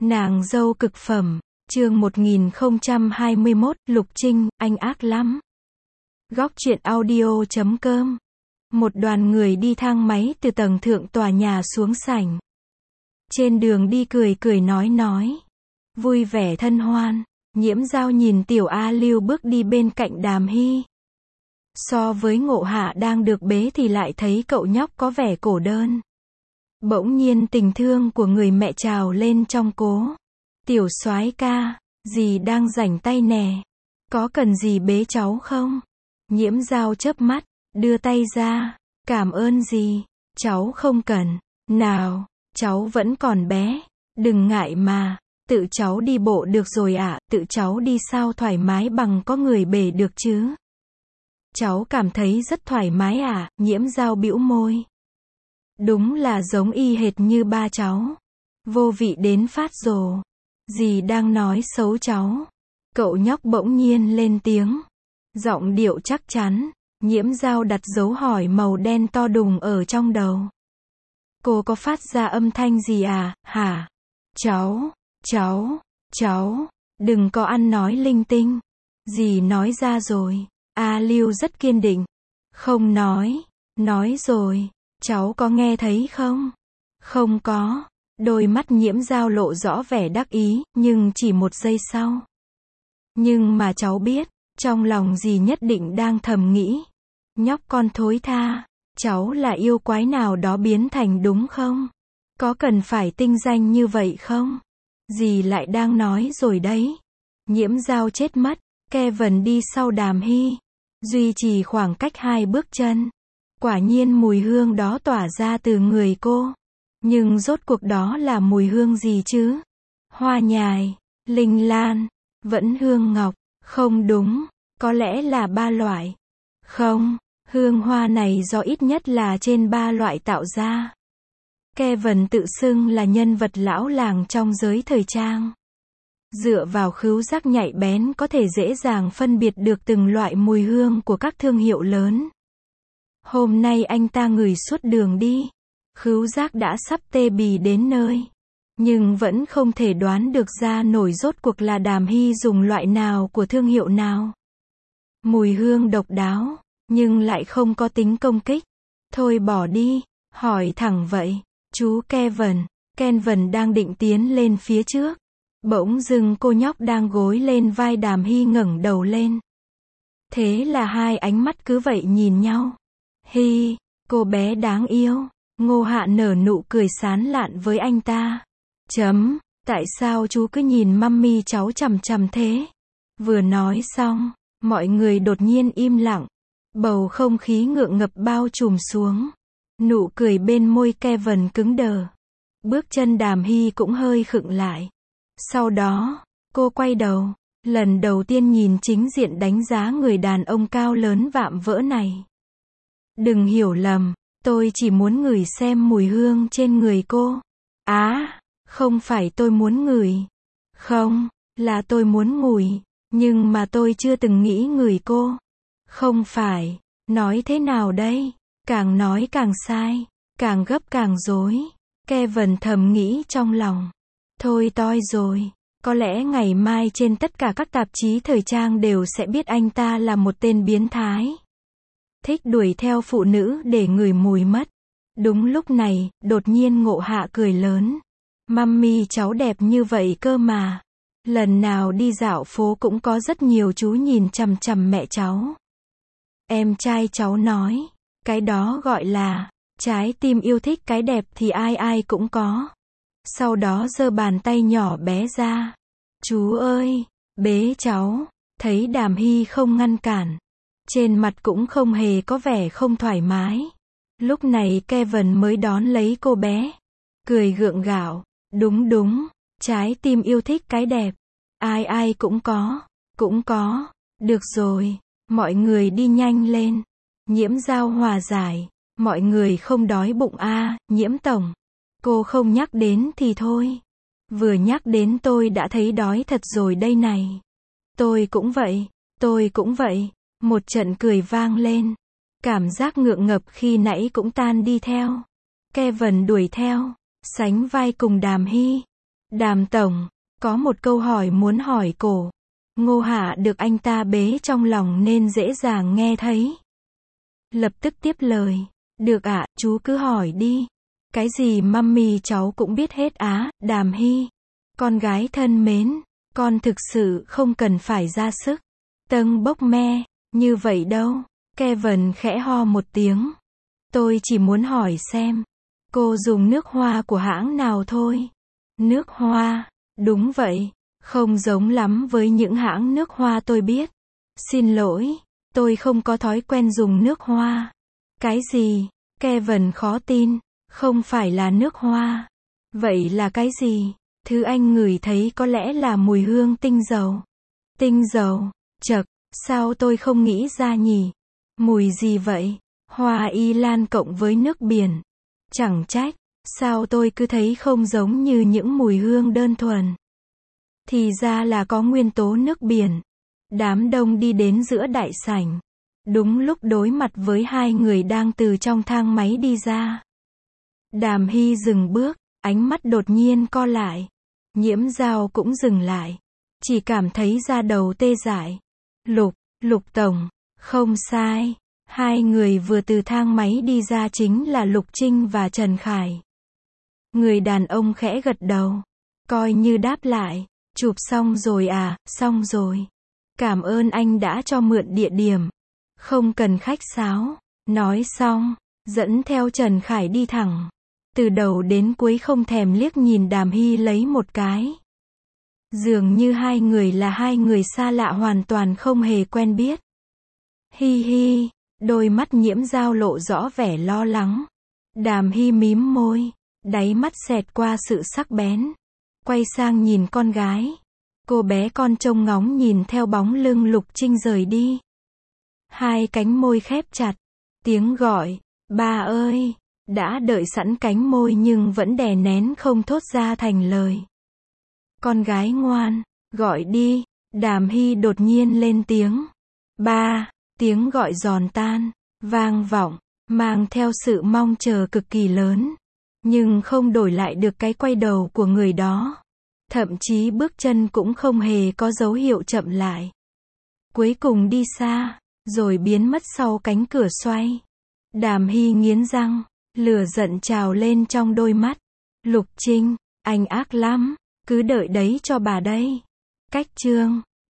Nàng dâu cực phẩm, chương 1021, Lục Trinh, anh ác lắm. Góc truyện audio.com. Một đoàn người đi thang máy từ tầng thượng tòa nhà xuống sảnh. Trên đường đi cười cười nói. Vui vẻ thân hoan, Nhiễm Dao nhìn tiểu A Lưu bước đi bên cạnh Đàm Hy. So với Ngộ Hạ đang được bế thì lại thấy cậu nhóc có vẻ cổ đơn. Bỗng nhiên tình thương của người mẹ trào lên trong cố. Tiểu soái ca, dì đang rảnh tay nè. Có cần gì bế cháu không? Nhiễm Dao chớp mắt, đưa tay ra. Cảm ơn dì, cháu không cần. Nào, cháu vẫn còn bé. Đừng ngại mà, tự cháu đi bộ được rồi ạ, tự cháu đi sao thoải mái bằng có người bế được chứ. Cháu cảm thấy rất thoải mái ạ, Nhiễm Dao bĩu môi. Đúng là giống y hệt như ba cháu. Vô vị đến phát rồ. Dì đang nói xấu cháu. Cậu nhóc bỗng nhiên lên tiếng. Giọng điệu chắc chắn. Nhiễm Dao đặt dấu hỏi màu đen to đùng ở trong đầu. Cô có phát ra âm thanh gì à, hả? Cháu, đừng có ăn nói linh tinh. Dì nói ra rồi. A Lưu rất kiên định. Không nói rồi. Cháu có nghe thấy không? Không có. Đôi mắt Nhiễm Dao lộ rõ vẻ đắc ý, nhưng chỉ một giây sau. Nhưng mà cháu biết, trong lòng dì nhất định đang thầm nghĩ. Nhóc con thối tha, cháu là yêu quái nào đó biến thành đúng không? Có cần phải tinh danh như vậy không? Dì lại đang nói rồi đấy. Nhiễm Dao chết mất, Kevin đi sau Đàm Hy. Duy trì khoảng cách 2 bước chân. Quả nhiên mùi hương đó tỏa ra từ người cô. Nhưng rốt cuộc đó là mùi hương gì chứ? Hoa nhài, linh lan, vẫn hương ngọc. Không đúng, có lẽ là 3 loại. Không, hương hoa này do ít nhất là trên 3 loại tạo ra. Kevin tự xưng là nhân vật lão làng trong giới thời trang. Dựa vào khứu giác nhạy bén có thể dễ dàng phân biệt được từng loại mùi hương của các thương hiệu lớn. Hôm nay anh ta ngửi suốt đường đi. Khứu giác đã sắp tê bì đến nơi. Nhưng vẫn không thể đoán được ra nổi rốt cuộc là Đàm Hy dùng loại nào của thương hiệu nào. Mùi hương độc đáo, nhưng lại không có tính công kích. Thôi bỏ đi, hỏi thẳng vậy. Chú Kevin đang định tiến lên phía trước. Bỗng dưng cô nhóc đang gối lên vai Đàm Hy ngẩng đầu lên. Thế là hai ánh mắt cứ vậy nhìn nhau. Hi, cô bé đáng yêu. Ngô Hạ nở nụ cười sán lạn với anh ta. Tại sao chú cứ nhìn mummy cháu chằm chằm thế? Vừa nói xong, mọi người đột nhiên im lặng. Bầu không khí ngượng ngập bao trùm xuống. Nụ cười bên môi Kevin cứng đờ. Bước chân Đàm Hy cũng hơi khựng lại. Sau đó, cô quay đầu. Lần đầu tiên nhìn chính diện đánh giá người đàn ông cao lớn vạm vỡ này. Đừng hiểu lầm, tôi chỉ muốn ngửi xem mùi hương trên người cô. Không phải tôi muốn ngửi. Không, là tôi muốn ngửi. Nhưng mà tôi chưa từng nghĩ ngửi cô. Không phải, nói thế nào đây? Càng nói càng sai, càng gấp càng rối. Kevin thầm nghĩ trong lòng. Thôi toi rồi. Có lẽ ngày mai trên tất cả các tạp chí thời trang đều sẽ biết anh ta là một tên biến thái. Thích đuổi theo phụ nữ để ngửi mùi mất. Đúng lúc này, đột nhiên Ngộ Hạ cười lớn. Mummy cháu đẹp như vậy cơ mà. Lần nào đi dạo phố cũng có rất nhiều chú nhìn chằm chằm mẹ cháu. Em trai cháu nói, cái đó gọi là trái tim yêu thích cái đẹp thì ai ai cũng có. Sau đó giơ bàn tay nhỏ bé ra. Chú ơi, bế cháu. Thấy Đàm Hy không ngăn cản. Trên mặt cũng không hề có vẻ không thoải mái. Lúc này Kevin mới đón lấy cô bé. Cười gượng gạo. Đúng, trái tim yêu thích cái đẹp. Ai ai cũng có. Được rồi, mọi người đi nhanh lên. Nhiễm Dao hòa giải. Mọi người không đói bụng Nhiễm tổng. Cô không nhắc đến thì thôi. Vừa nhắc đến tôi đã thấy đói thật rồi đây này. Tôi cũng vậy. Một trận cười vang lên. Cảm giác ngượng ngập khi nãy cũng tan đi theo. Kevin đuổi theo, sánh vai cùng Đàm Hy. Đàm tổng, có một câu hỏi muốn hỏi cổ. Ngô Hạ được anh ta bế trong lòng nên dễ dàng nghe thấy. Lập tức tiếp lời. Được ạ, chú cứ hỏi đi. Cái gì mummy cháu cũng biết hết á, Đàm Hy. Con gái thân mến, con thực sự không cần phải ra sức. Tâng bốc me, như vậy đâu. Kevin khẽ ho một tiếng. Tôi chỉ muốn hỏi xem, cô dùng nước hoa của hãng nào thôi. Nước hoa, đúng vậy, không giống lắm với những hãng nước hoa tôi biết. Xin lỗi, tôi không có thói quen dùng nước hoa. Cái gì? Kevin khó tin, không phải là nước hoa. Vậy là cái gì? Thứ anh ngửi thấy có lẽ là mùi hương tinh dầu. Tinh dầu, chậc, sao tôi không nghĩ ra nhỉ? Mùi gì vậy? Hoa y lan cộng với nước biển. Chẳng trách, sao tôi cứ thấy không giống như những mùi hương đơn thuần. Thì ra là có nguyên tố nước biển. Đám đông đi đến giữa đại sảnh. Đúng lúc đối mặt với hai người đang từ trong thang máy đi ra. Đàm Hy dừng bước, ánh mắt đột nhiên co lại. Nhiễm Dao cũng dừng lại. Chỉ cảm thấy da đầu tê dại. Lục tổng, không sai. Hai người vừa từ thang máy đi ra chính là Lục Trinh và Trần Khải. Người đàn ông khẽ gật đầu. Coi như đáp lại. Chụp xong rồi à, xong rồi. Cảm ơn anh đã cho mượn địa điểm. Không cần khách sáo. Nói xong, dẫn theo Trần Khải đi thẳng. Từ đầu đến cuối không thèm liếc nhìn Đàm Hy lấy một cái. Dường như hai người là hai người xa lạ hoàn toàn không hề quen biết. Hi hi, đôi mắt Nhiễm Dao lộ rõ vẻ lo lắng. Đàm Hy mím môi, đáy mắt xẹt qua sự sắc bén. Quay sang nhìn con gái. Cô bé con trông ngóng nhìn theo bóng lưng Lục Trinh rời đi. Hai cánh môi khép chặt. Tiếng gọi, ba ơi, đã đợi sẵn cánh môi nhưng vẫn đè nén không thốt ra thành lời. Con gái ngoan, gọi đi. Đàm Hy đột nhiên lên tiếng. Ba, tiếng gọi giòn tan, vang vọng, mang theo sự mong chờ cực kỳ lớn. Nhưng không đổi lại được cái quay đầu của người đó. Thậm chí bước chân cũng không hề có dấu hiệu chậm lại. Cuối cùng đi xa, rồi biến mất sau cánh cửa xoay. Đàm Hy nghiến răng, lửa giận trào lên trong đôi mắt. Lục Trinh, anh ác lắm, cứ đợi đấy cho bà đây. Cách chương